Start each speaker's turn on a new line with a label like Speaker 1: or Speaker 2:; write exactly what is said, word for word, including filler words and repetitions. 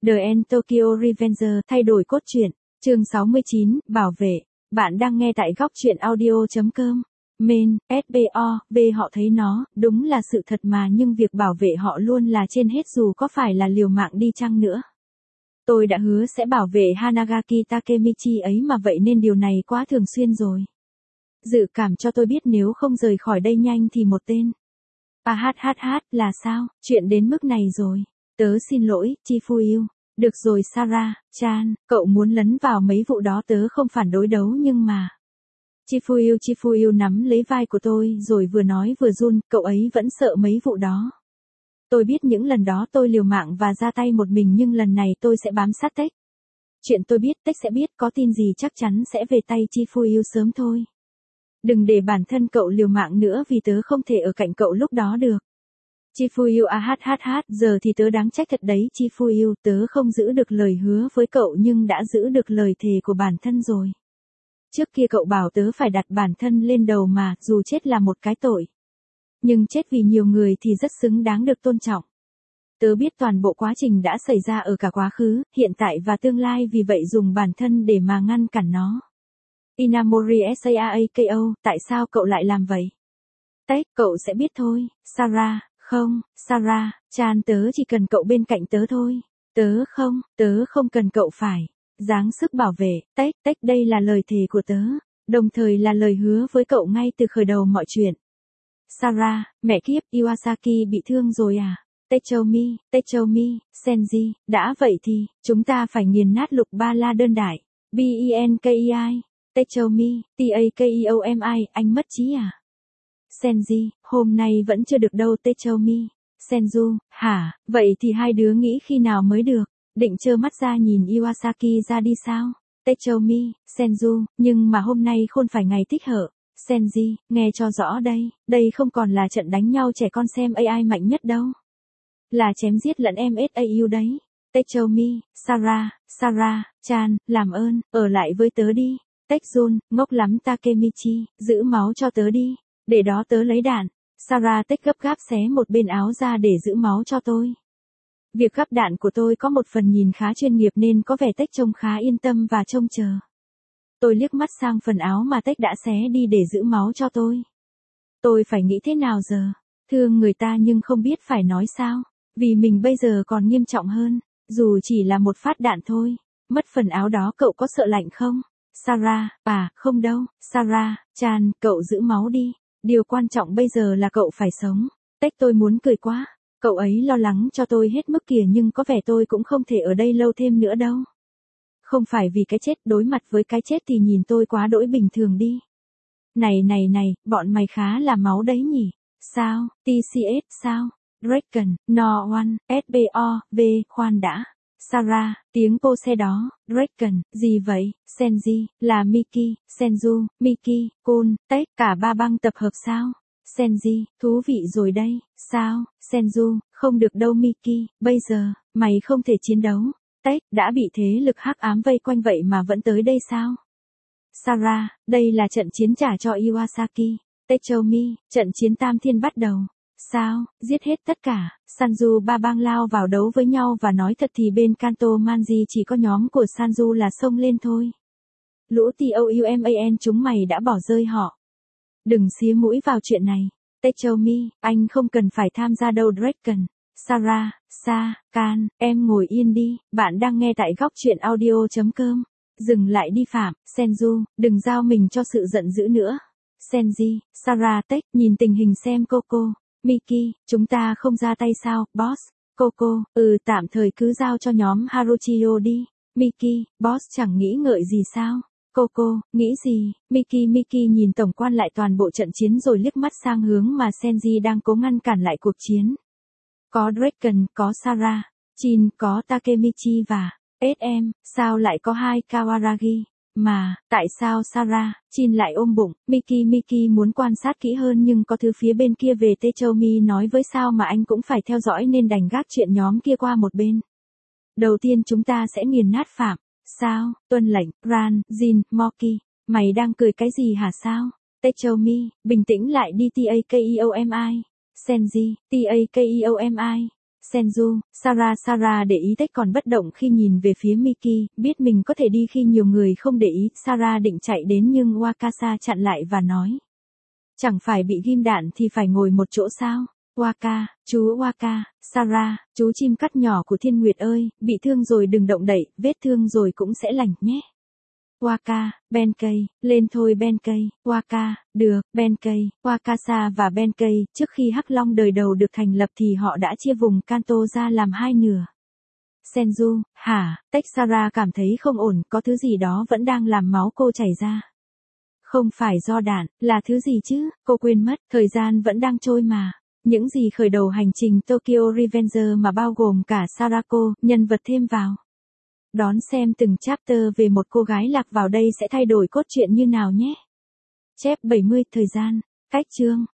Speaker 1: The End Tokyo Revenger thay đổi cốt truyện. Chương sáu mươi chín, bảo vệ. Bạn đang nghe tại góc truyện audio chấm com. Main, ét bê o, B họ thấy nó, đúng là sự thật mà nhưng việc bảo vệ họ luôn là trên hết dù có phải là liều mạng đi chăng nữa. Tôi đã hứa sẽ bảo vệ Hanagaki Takemichi ấy mà vậy nên điều này quá thường xuyên rồi. Dự cảm cho tôi biết nếu không rời khỏi đây nhanh thì một tên. À hát hát hát, là sao, chuyện đến mức này rồi. Tớ xin lỗi, Chifuyu. Được rồi Sarah, Chan, cậu muốn lấn vào mấy vụ đó tớ không phản đối đấu nhưng mà... Chifuyu Chifuyu nắm lấy vai của tôi rồi vừa nói vừa run, cậu ấy vẫn sợ mấy vụ đó. Tôi biết những lần đó tôi liều mạng và ra tay một mình nhưng lần này tôi sẽ bám sát Tech. Chuyện tôi biết Tech sẽ biết có tin gì chắc chắn sẽ về tay Chifuyu sớm thôi. Đừng để bản thân cậu liều mạng nữa vì tớ không thể ở cạnh cậu lúc đó được. Chifuyu à hát hát hát, giờ thì tớ đáng trách thật đấy Chifuyu, tớ không giữ được lời hứa với cậu nhưng đã giữ được lời thề của bản thân rồi. Trước kia cậu bảo tớ phải đặt bản thân lên đầu mà, dù chết là một cái tội. Nhưng chết vì nhiều người thì rất xứng đáng được tôn trọng. Tớ biết toàn bộ quá trình đã xảy ra ở cả quá khứ, hiện tại và tương lai vì vậy dùng bản thân để mà ngăn cản nó. Inamori Saako, tại sao cậu lại làm vậy? Tech, cậu sẽ biết thôi, Sarah, không, Sarah, Chan tớ chỉ cần cậu bên cạnh tớ thôi. Tớ không, tớ không cần cậu phải. Dáng sức bảo vệ, Tech, Tech đây là lời thề của tớ, đồng thời là lời hứa với cậu ngay từ khởi đầu mọi chuyện. Sarah, mẹ kiếp, Iwasaki bị thương rồi à? Techomi, Techomi, Senji, đã vậy thì, chúng ta phải nghiền nát lục ba la đơn đại. Benkei, Techomi, Takeomi, anh mất trí à? Senji, hôm nay vẫn chưa được đâu Techomi. Senju, hả, vậy thì hai đứa nghĩ khi nào mới được? Định trơ mắt ra nhìn Iwasaki ra đi sao? Techomi, Senju, nhưng mà hôm nay không phải ngày thích hợp. Senji, nghe cho rõ đây, đây không còn là trận đánh nhau trẻ con xem a i mạnh nhất đâu. Là chém giết lẫn em ét a u đấy. Techomi, Sarah, Sarah, Chan, làm ơn, ở lại với tớ đi. Techjun, ngốc lắm Takemichi, giữ máu cho tớ đi, để đó tớ lấy đạn. Sarah Tech gấp gáp xé một bên áo ra để giữ máu cho tôi. Việc gắp đạn của tôi có một phần nhìn khá chuyên nghiệp nên có vẻ Tech trông khá yên tâm và trông chờ. Tôi liếc mắt sang phần áo mà Tech đã xé đi để giữ máu cho tôi. Tôi phải nghĩ thế nào giờ? Thương người ta nhưng không biết phải nói sao, vì mình bây giờ còn nghiêm trọng hơn, dù chỉ là một phát đạn thôi. Mất phần áo đó cậu có sợ lạnh không? Sarah, à, không đâu, Sarah, Chan, cậu giữ máu đi. Điều quan trọng bây giờ là cậu phải sống. Tech tôi muốn cười quá. Cậu ấy lo lắng cho tôi hết mức kìa nhưng có vẻ tôi cũng không thể ở đây lâu thêm nữa đâu. Không phải vì cái chết, đối mặt với cái chết thì nhìn tôi quá đỗi bình thường đi. Này này này, bọn mày khá là máu đấy nhỉ? Sao, tê xê ét sao? Draken, No One, ét bê o, B, khoan đã. Sarah, tiếng cô xe đó, Draken, gì vậy? Senji, là Miki, Senju, Miki, Kun, Tech, cả ba băng tập hợp sao? Senji, thú vị rồi đây, sao? Senju, không được đâu Miki, bây giờ, mày không thể chiến đấu. Tech, đã bị thế lực hắc ám vây quanh vậy mà vẫn tới đây sao? Sarah, đây là trận chiến trả cho Iwasaki. Techomi, trận chiến tam thiên bắt đầu. Sao, giết hết tất cả, Sanju ba bang lao vào đấu với nhau và nói thật thì bên Kanto Manji chỉ có nhóm của Sanju là xông lên thôi. Lũ Touman chúng mày đã bỏ rơi họ. Đừng xía mũi vào chuyện này. Techomi, anh không cần phải tham gia đâu Draken. Sarah, Sa, Can, em ngồi yên đi, bạn đang nghe tại góc truyện audio chấm com. Dừng lại đi Phạm, Senju, đừng giao mình cho sự giận dữ nữa. Senji, Sarah Tech, nhìn tình hình xem Coco. Miki, chúng ta không ra tay sao, boss? Coco, ừ tạm thời cứ giao cho nhóm Haruchio đi. Miki, boss chẳng nghĩ ngợi gì sao? Coco, nghĩ gì? Miki Miki nhìn tổng quan lại toàn bộ trận chiến rồi liếc mắt sang hướng mà Senji đang cố ngăn cản lại cuộc chiến. Có Draken, có Sarah, Chin, có Takemichi và ét em, sao lại có hai Kawaragi? Mà, tại sao Sarah, Chin lại ôm bụng? Miki Miki muốn quan sát kỹ hơn nhưng có thứ phía bên kia về Techomi nói với sao mà anh cũng phải theo dõi nên đành gác chuyện nhóm kia qua một bên. Đầu tiên chúng ta sẽ nghiền nát Phạm. Sao, tuân lệnh, Ran, Jin, Moki, mày đang cười cái gì hả sao? Techomi, bình tĩnh lại đi Takeomi. Senji, Takeomi. Senju, Sarah Sarah để ý Tech còn bất động khi nhìn về phía Miki, biết mình có thể đi khi nhiều người không để ý, Sarah định chạy đến nhưng Wakasa chặn lại và nói. Chẳng phải bị ghim đạn thì phải ngồi một chỗ sao? Waka, chú Waka, Sarah, chú chim cắt nhỏ của Thiên Nguyệt ơi, bị thương rồi đừng động đậy, vết thương rồi cũng sẽ lành nhé. Waka, Benkei, lên thôi Benkei, Waka, được, Benkei, Wakasa và Benkei, trước khi Hắc Long đời đầu được thành lập thì họ đã chia vùng Kanto ra làm hai nửa. Senju, hả, Tech Sarah cảm thấy không ổn, có thứ gì đó vẫn đang làm máu cô chảy ra. Không phải do đạn, là thứ gì chứ, cô quên mất, thời gian vẫn đang trôi mà. Những gì khởi đầu hành trình Tokyo Revenger mà bao gồm cả Sarako, nhân vật thêm vào. Đón xem từng chapter về một cô gái lạc vào đây sẽ thay đổi cốt truyện như nào nhé. Chép bảy mươi, thời gian, cách chương.